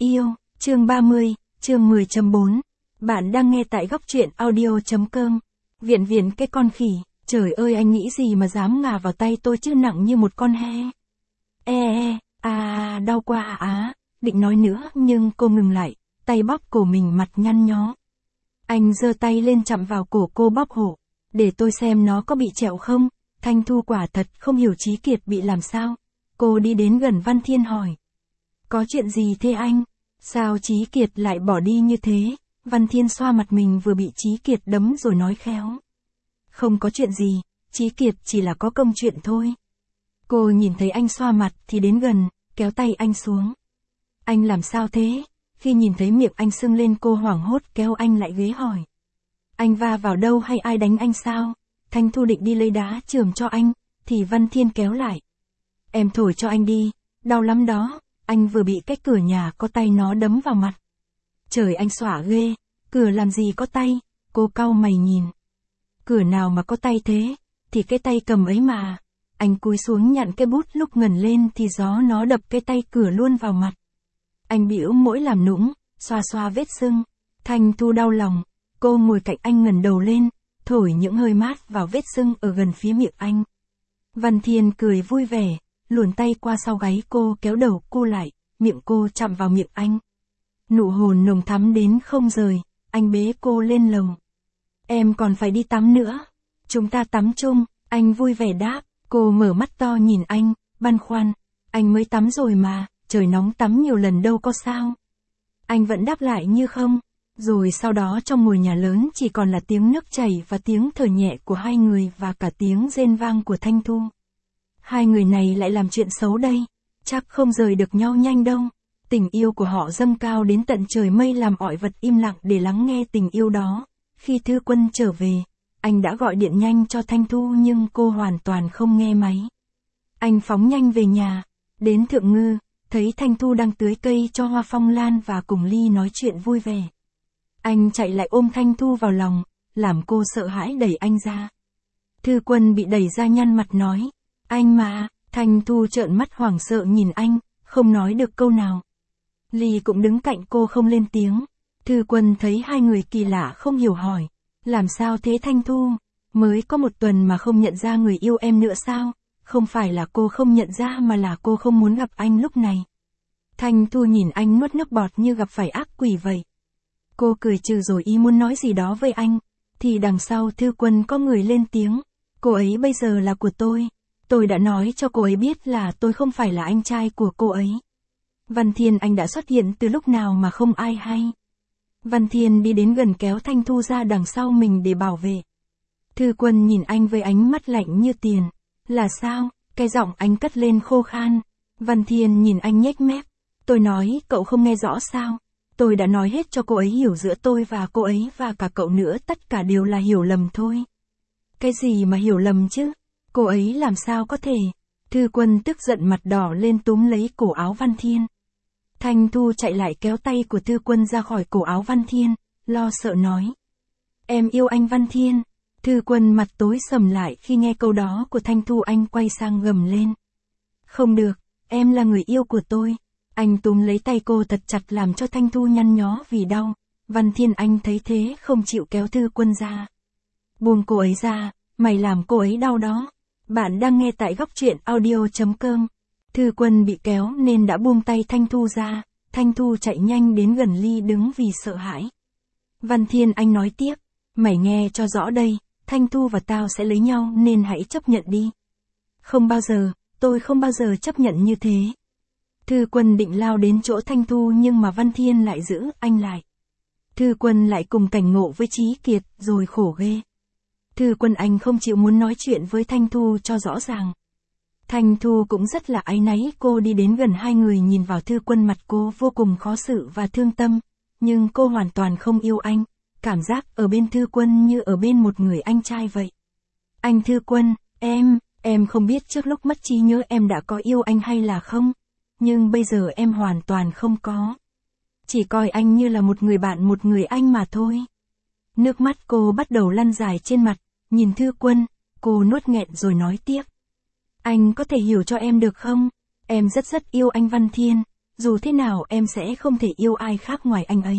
yêu, chương 30, chương 10.4. Bạn đang nghe tại góc truyện audio.com. Viện viện cái con khỉ, trời ơi anh nghĩ gì mà dám ngà vào tay tôi chứ, nặng như một con he. Đau quá á, định nói nữa nhưng cô ngừng lại, tay bóp cổ mình mặt nhăn nhó. Anh giơ tay lên chạm vào cổ cô bóp hộ, để tôi xem nó có bị trẹo không. Thanh Thu quả thật không hiểu Chí Kiệt bị làm sao. Cô đi đến gần Văn Thiên hỏi. Có chuyện gì thế anh? Sao Chí Kiệt lại bỏ đi như thế? Văn Thiên xoa mặt mình vừa bị Chí Kiệt đấm rồi nói khéo. Không có chuyện gì, Chí Kiệt chỉ là có công chuyện thôi. Cô nhìn thấy anh xoa mặt thì đến gần, kéo tay anh xuống. Anh làm sao thế? Khi nhìn thấy miệng anh sưng lên cô hoảng hốt kéo anh lại ghế hỏi. Anh va vào đâu hay ai đánh anh sao? Thanh Thu định đi lấy đá chườm cho anh, thì Văn Thiên kéo lại. Em thổi cho anh đi, đau lắm đó, anh vừa bị cái cửa nhà có tay nó đấm vào mặt. Trời anh xỏa ghê, cửa làm gì có tay, cô cau mày nhìn. Cửa nào mà có tay thế, thì cái tay cầm ấy mà. Anh cúi xuống nhặt cái bút lúc ngẩng lên thì gió nó đập cái tay cửa luôn vào mặt. Anh bĩu môi làm nũng, xoa xoa vết sưng. Thanh Thu đau lòng, cô ngồi cạnh anh ngẩng đầu lên, thổi những hơi mát vào vết sưng ở gần phía miệng anh. Văn Thiên cười vui vẻ, luồn tay qua sau gáy cô kéo đầu cô lại, miệng cô chạm vào miệng anh. Nụ hôn nồng thắm đến không rời, anh bế cô lên lầu. Em còn phải đi tắm nữa. Chúng ta tắm chung, anh vui vẻ đáp. Cô mở mắt to nhìn anh, băn khoăn. Anh mới tắm rồi mà, trời nóng tắm nhiều lần đâu có sao. Anh vẫn đáp lại như không. Rồi sau đó trong ngôi nhà lớn chỉ còn là tiếng nước chảy và tiếng thở nhẹ của hai người và cả tiếng rên vang của Thanh Thu. Hai người này lại làm chuyện xấu đây, chắc không rời được nhau nhanh đâu. Tình yêu của họ dâng cao đến tận trời mây làm mọi vật im lặng để lắng nghe tình yêu đó. Khi Thư Quân trở về, anh đã gọi điện nhanh cho Thanh Thu nhưng cô hoàn toàn không nghe máy. Anh phóng nhanh về nhà, đến Thượng Ngư, thấy Thanh Thu đang tưới cây cho hoa phong lan và cùng Ly nói chuyện vui vẻ. Anh chạy lại ôm Thanh Thu vào lòng, làm cô sợ hãi đẩy anh ra. Thư Quân bị đẩy ra nhăn mặt nói, anh mà. Thanh Thu trợn mắt hoảng sợ nhìn anh, không nói được câu nào. Ly cũng đứng cạnh cô không lên tiếng. Thư Quân thấy hai người kỳ lạ không hiểu hỏi, làm sao thế Thanh Thu? Mới có một tuần mà không nhận ra người yêu em nữa sao? Không phải là cô không nhận ra mà là cô không muốn gặp anh lúc này. Thanh Thu nhìn anh nuốt nước bọt như gặp phải ác quỷ vậy. Cô cười trừ rồi ý muốn nói gì đó với anh, thì đằng sau Thư Quân có người lên tiếng. Cô ấy bây giờ là của tôi. Tôi đã nói cho cô ấy biết là tôi không phải là anh trai của cô ấy. Văn Thiên anh đã xuất hiện từ lúc nào mà không ai hay. Văn Thiên đi đến gần kéo Thanh Thu ra đằng sau mình để bảo vệ. Thư Quân nhìn anh với ánh mắt lạnh như tiền. Là sao? Cái giọng anh cất lên khô khan. Văn Thiên nhìn anh nhếch mép. Tôi nói cậu không nghe rõ sao? Tôi đã nói hết cho cô ấy hiểu, giữa tôi và cô ấy và cả cậu nữa tất cả đều là hiểu lầm thôi. Cái gì mà hiểu lầm chứ? Cô ấy làm sao có thể? Thư Quân tức giận mặt đỏ lên túm lấy cổ áo Văn Thiên. Thanh Thu chạy lại kéo tay của Thư Quân ra khỏi cổ áo Văn Thiên, lo sợ nói. Em yêu anh Văn Thiên. Thư Quân mặt tối sầm lại khi nghe câu đó của Thanh Thu, anh quay sang gầm lên. Không được, em là người yêu của tôi. Anh túm lấy tay cô thật chặt làm cho Thanh Thu nhăn nhó vì đau. Văn Thiên anh thấy thế không chịu kéo Thư Quân ra. Buông cô ấy ra, mày làm cô ấy đau đó. Bạn đang nghe tại góc truyện audio.com. Thư Quân bị kéo nên đã buông tay Thanh Thu ra. Thanh Thu chạy nhanh đến gần Ly đứng vì sợ hãi. Văn Thiên anh nói tiếp. Mày nghe cho rõ đây, Thanh Thu và tao sẽ lấy nhau nên hãy chấp nhận đi. Không bao giờ, tôi không bao giờ chấp nhận như thế. Thư Quân định lao đến chỗ Thanh Thu nhưng mà Văn Thiên lại giữ anh lại. Thư Quân lại cùng cảnh ngộ với Chí Kiệt rồi khổ ghê. Thư Quân anh không chịu muốn nói chuyện với Thanh Thu cho rõ ràng. Thanh Thu cũng rất là áy náy, cô đi đến gần hai người nhìn vào Thư Quân, mặt cô vô cùng khó xử và thương tâm. Nhưng cô hoàn toàn không yêu anh, cảm giác ở bên Thư Quân như ở bên một người anh trai vậy. Anh Thư Quân, em không biết trước lúc mất trí nhớ em đã có yêu anh hay là không. Nhưng bây giờ em hoàn toàn không có. Chỉ coi anh như là một người bạn, một người anh mà thôi. Nước mắt cô bắt đầu lăn dài trên mặt, nhìn Thư Quân, cô nuốt nghẹn rồi nói tiếp. Anh có thể hiểu cho em được không? Em rất yêu anh Văn Thiên, dù thế nào em sẽ không thể yêu ai khác ngoài anh ấy.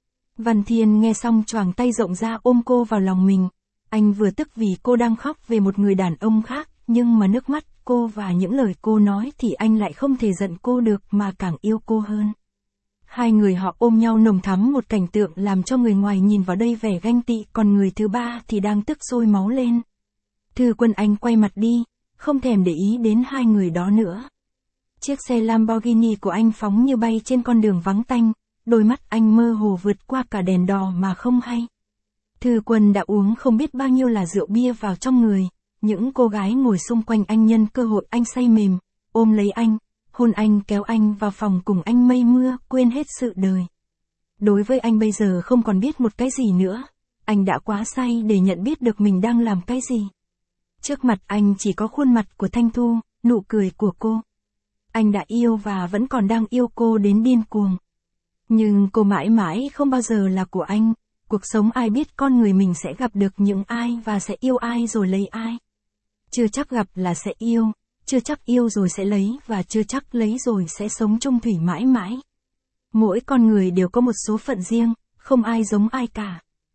Văn Thiên nghe xong choàng tay rộng ra ôm cô vào lòng mình. Anh vừa tức vì cô đang khóc về một người đàn ông khác, nhưng mà nước mắt cô và những lời cô nói thì anh lại không thể giận cô được mà càng yêu cô hơn. Hai người họ ôm nhau nồng thắm, một cảnh tượng làm cho người ngoài nhìn vào đây vẻ ganh tị, còn người thứ ba thì đang tức sôi máu lên. Thư Quân Anh quay mặt đi, không thèm để ý đến hai người đó nữa. Chiếc xe Lamborghini của anh phóng như bay trên con đường vắng tanh, đôi mắt anh mơ hồ vượt qua cả đèn đỏ mà không hay. Thư Quân đã uống không biết bao nhiêu là rượu bia vào trong người, những cô gái ngồi xung quanh anh nhân cơ hội anh say mềm, ôm lấy anh, hôn anh, kéo anh vào phòng cùng anh mây mưa, quên hết sự đời. Đối với anh bây giờ không còn biết một cái gì nữa, anh đã quá say để nhận biết được mình đang làm cái gì. Trước mặt anh chỉ có khuôn mặt của Thanh Thu, nụ cười của cô. Anh đã yêu và vẫn còn đang yêu cô đến điên cuồng. Nhưng cô mãi mãi không bao giờ là của anh. Cuộc sống ai biết con người mình sẽ gặp được những ai và sẽ yêu ai rồi lấy ai. Chưa chắc gặp là sẽ yêu, chưa chắc yêu rồi sẽ lấy và chưa chắc lấy rồi sẽ sống chung thủy mãi mãi. Mỗi con người đều có một số phận riêng, không ai giống ai cả.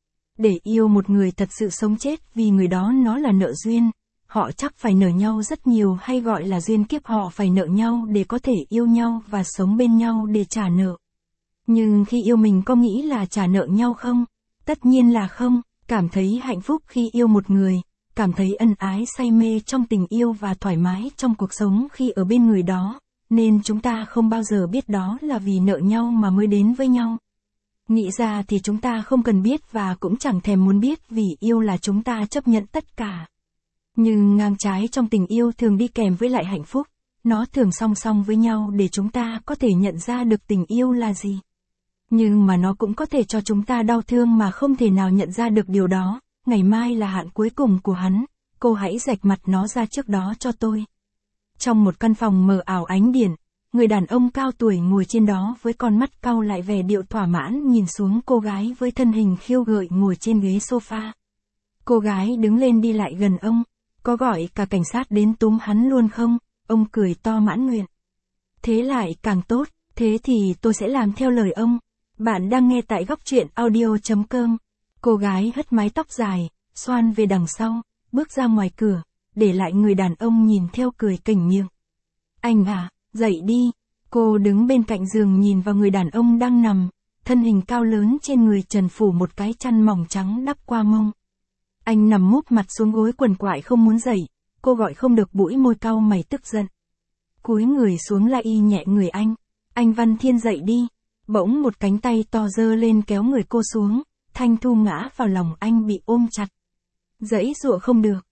Để yêu một người thật sự sống chết vì người đó nó là nợ duyên, họ chắc phải nợ nhau rất nhiều, hay gọi là duyên kiếp, họ phải nợ nhau để có thể yêu nhau và sống bên nhau để trả nợ. Nhưng khi yêu mình có nghĩ là trả nợ nhau không? Tất nhiên là không, cảm thấy hạnh phúc khi yêu một người, cảm thấy ân ái say mê trong tình yêu và thoải mái trong cuộc sống khi ở bên người đó, nên chúng ta không bao giờ biết đó là vì nợ nhau mà mới đến với nhau. Nghĩ ra thì chúng ta không cần biết và cũng chẳng thèm muốn biết, vì yêu là chúng ta chấp nhận tất cả. Nhưng ngang trái trong tình yêu thường đi kèm với lại hạnh phúc, nó thường song song với nhau để chúng ta có thể nhận ra được tình yêu là gì. Nhưng mà nó cũng có thể cho chúng ta đau thương mà không thể nào nhận ra được điều đó. Ngày mai là hạn cuối cùng của hắn, cô hãy rạch mặt nó ra trước đó cho tôi. Trong một căn phòng mờ ảo ánh điện, người đàn ông cao tuổi ngồi trên đó với con mắt cau lại, vẻ điệu thỏa mãn nhìn xuống cô gái với thân hình khiêu gợi ngồi trên ghế sofa. Cô gái đứng lên đi lại gần ông. Có gọi cả cảnh sát đến túm hắn luôn không? Ông cười to mãn nguyện. Thế lại càng tốt, thế thì tôi sẽ làm theo lời ông. Bạn đang nghe tại Góc Truyện Audio.com. Cô gái hất mái tóc dài, xoăn về đằng sau, bước ra ngoài cửa, để lại người đàn ông nhìn theo cười kỉnh miệng. Anh à, dậy đi. Cô đứng bên cạnh giường nhìn vào người đàn ông đang nằm, thân hình cao lớn trên người trần phủ một cái chăn mỏng trắng đắp qua mông. Anh nằm múp mặt xuống gối quằn quại không muốn dậy, cô gọi không được, bũi môi cau mày tức giận. Cúi người xuống la y nhẹ người anh. Anh Văn Thiên dậy đi. Bỗng một cánh tay to giơ lên kéo người cô xuống, Thanh Thu ngã vào lòng anh bị ôm chặt. Giãy giụa không được,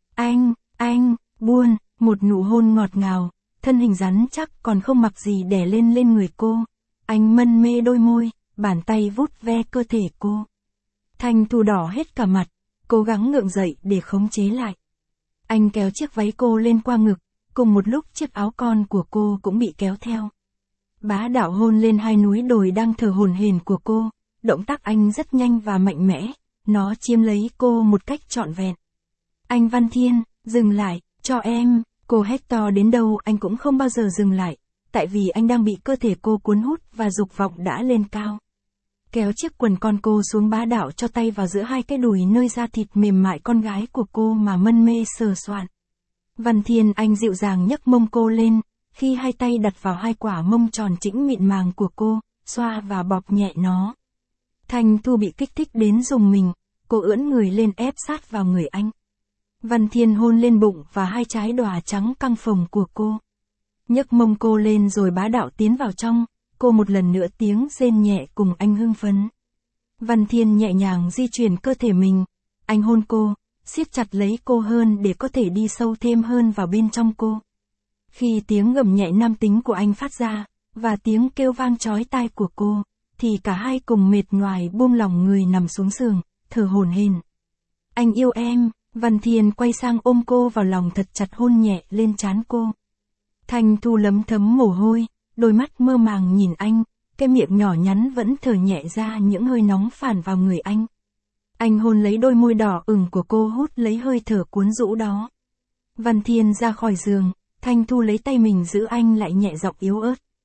anh, buồn, một nụ hôn ngọt ngào, thân hình rắn chắc còn không mặc gì đè lên người cô. Anh mân mê đôi môi, bàn tay vuốt ve cơ thể cô. Thanh Thu đỏ hết cả mặt, cố gắng ngượng dậy để khống chế lại. Anh kéo chiếc váy cô lên qua ngực, cùng một lúc chiếc áo con của cô cũng bị kéo theo. Bá đạo hôn lên hai núi đồi đang thở hổn hển của cô, động tác anh rất nhanh và mạnh mẽ, nó chiếm lấy cô một cách trọn vẹn. Anh Văn Thiên, dừng lại, cho em, cô hét to đến đâu anh cũng không bao giờ dừng lại, tại vì anh đang bị cơ thể cô cuốn hút và dục vọng đã lên cao. Kéo chiếc quần con cô xuống, bá đạo cho tay vào giữa hai cái đùi nơi da thịt mềm mại con gái của cô mà mân mê sờ soạn. Văn Thiên anh dịu dàng nhấc mông cô lên, khi hai tay đặt vào hai quả mông tròn trĩnh mịn màng của cô, xoa và bóp nhẹ nó. Thanh Thu bị kích thích đến rùng mình, cô ưỡn người lên ép sát vào người anh. Văn Thiên hôn lên bụng và hai trái đòa trắng căng phồng của cô. Nhấc mông cô lên rồi bá đạo tiến vào trong, cô một lần nữa tiếng rên nhẹ cùng anh hưng phấn. Văn Thiên nhẹ nhàng di chuyển cơ thể mình, anh hôn cô, siết chặt lấy cô hơn để có thể đi sâu thêm hơn vào bên trong cô. Khi tiếng gầm nhẹ nam tính của anh phát ra, và tiếng kêu vang chói tai của cô, thì cả hai cùng mệt nhoài buông lỏng người nằm xuống giường, thở hổn hển. Anh yêu em. Văn Thiên quay sang ôm cô vào lòng thật chặt, hôn nhẹ lên trán cô. Thanh Thu lấm thấm mồ hôi, đôi mắt mơ màng nhìn anh, cái miệng nhỏ nhắn vẫn thở nhẹ ra những hơi nóng phản vào người anh. Anh hôn lấy đôi môi đỏ ửng của cô, hút lấy hơi thở cuốn rũ đó. Văn Thiên ra khỏi giường, Thanh Thu lấy tay mình giữ anh lại, nhẹ giọng yếu ớt.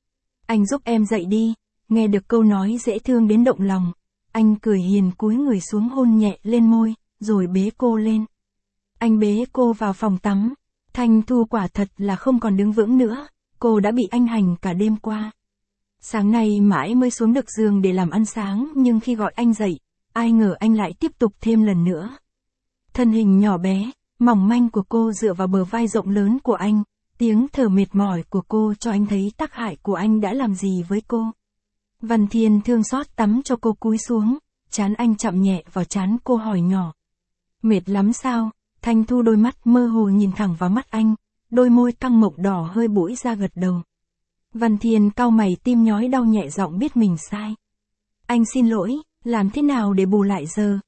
Anh giúp em dậy đi. Nghe được câu nói dễ thương đến động lòng. Anh cười hiền cúi người xuống hôn nhẹ lên môi, rồi bế cô lên. Anh bế cô vào phòng tắm. Thanh Thu quả thật là không còn đứng vững nữa, cô đã bị anh hành cả đêm qua. Sáng nay mãi mới xuống được giường để làm ăn sáng, nhưng khi gọi anh dậy, ai ngờ anh lại tiếp tục thêm lần nữa. Thân hình nhỏ bé, mỏng manh của cô dựa vào bờ vai rộng lớn của anh, tiếng thở mệt mỏi của cô cho anh thấy tác hại của anh đã làm gì với cô. Văn Thiên thương xót tắm cho cô cúi xuống, trán anh chạm nhẹ vào trán cô hỏi nhỏ. Mệt lắm sao? Thanh Thu đôi mắt mơ hồ nhìn thẳng vào mắt anh, đôi môi căng mọng đỏ hơi bũi ra gật đầu. Văn Thiên cau mày tim nhói đau nhẹ giọng biết mình sai. Anh xin lỗi, làm thế nào để bù lại giờ,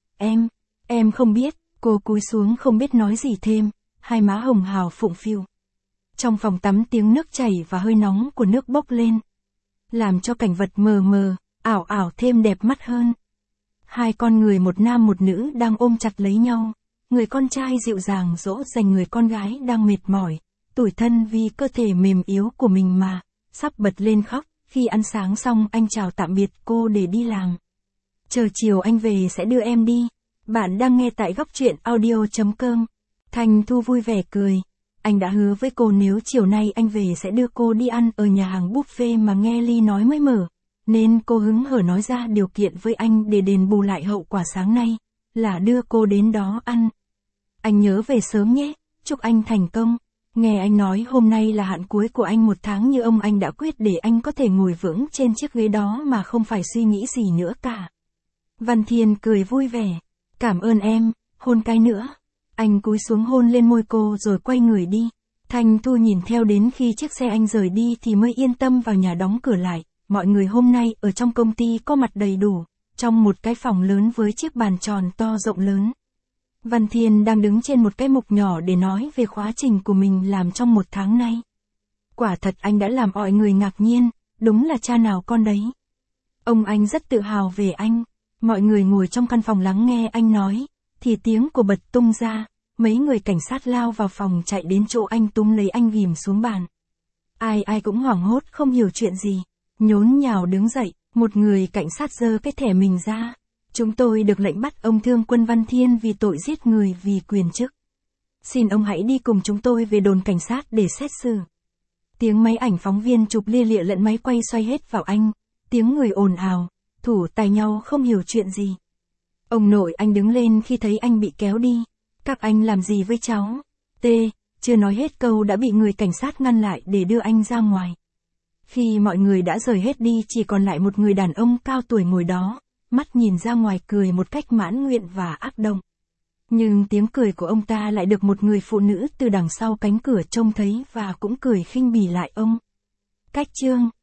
em không biết, cô cúi xuống không biết nói gì thêm, hai má hồng hào phụng phịu. Trong phòng tắm tiếng nước chảy và hơi nóng của nước bốc lên, làm cho cảnh vật mờ mờ, ảo ảo thêm đẹp mắt hơn. Hai con người một nam một nữ đang ôm chặt lấy nhau, người con trai dịu dàng dỗ dành người con gái đang mệt mỏi, tủi thân vì cơ thể mềm yếu của mình mà, sắp bật lên khóc. Khi ăn sáng xong anh chào tạm biệt cô để đi làm. Chờ chiều anh về sẽ đưa em đi. Bạn đang nghe tại Góc Truyện Audio.com. Thanh Thu vui vẻ cười. Anh đã hứa với cô nếu chiều nay anh về sẽ đưa cô đi ăn ở nhà hàng buffet mà nghe Ly nói mới mở. Nên cô hứng hở nói ra điều kiện với anh để đền bù lại hậu quả sáng nay, là đưa cô đến đó ăn. Anh nhớ về sớm nhé, chúc anh thành công. Nghe anh nói hôm nay là hạn cuối của anh 1 tháng như ông anh đã quyết để anh có thể ngồi vững trên chiếc ghế đó mà không phải suy nghĩ gì nữa cả. Văn Thiên cười vui vẻ. Cảm ơn em, hôn cái nữa. Anh cúi xuống hôn lên môi cô rồi quay người đi. Thanh Thu nhìn theo đến khi chiếc xe anh rời đi thì mới yên tâm vào nhà đóng cửa lại. Mọi người hôm nay ở trong công ty có mặt đầy đủ, trong một cái phòng lớn với chiếc bàn tròn to rộng lớn. Văn Thiên đang đứng trên một cái mục nhỏ để nói về quá trình của mình làm trong 1 tháng nay. Quả thật anh đã làm mọi người ngạc nhiên, đúng là cha nào con đấy. Ông anh rất tự hào về anh. Mọi người ngồi trong căn phòng lắng nghe anh nói, thì tiếng của bật tung ra, mấy người cảnh sát lao vào phòng chạy đến chỗ anh túm lấy anh ghìm xuống bàn. Ai cũng hoảng hốt không hiểu chuyện gì, nhốn nhào đứng dậy, một người cảnh sát giơ cái thẻ mình ra. Chúng tôi được lệnh bắt ông Thương Quân Văn Thiên vì tội giết người vì quyền chức. Xin ông hãy đi cùng chúng tôi về đồn cảnh sát để xét xử. Tiếng máy ảnh phóng viên chụp lia lịa lẫn máy quay xoay hết vào anh, tiếng người ồn ào, thủ tài nhau không hiểu chuyện gì. Ông nội anh đứng lên khi thấy anh bị kéo đi. Các anh làm gì với cháu? Chưa nói hết câu đã bị người cảnh sát ngăn lại để đưa anh ra ngoài. Khi mọi người đã rời hết đi chỉ còn lại một người đàn ông cao tuổi ngồi đó, mắt nhìn ra ngoài cười một cách mãn nguyện và ác động. Nhưng tiếng cười của ông ta lại được một người phụ nữ từ đằng sau cánh cửa trông thấy và cũng cười khinh bỉ lại ông. Cách chương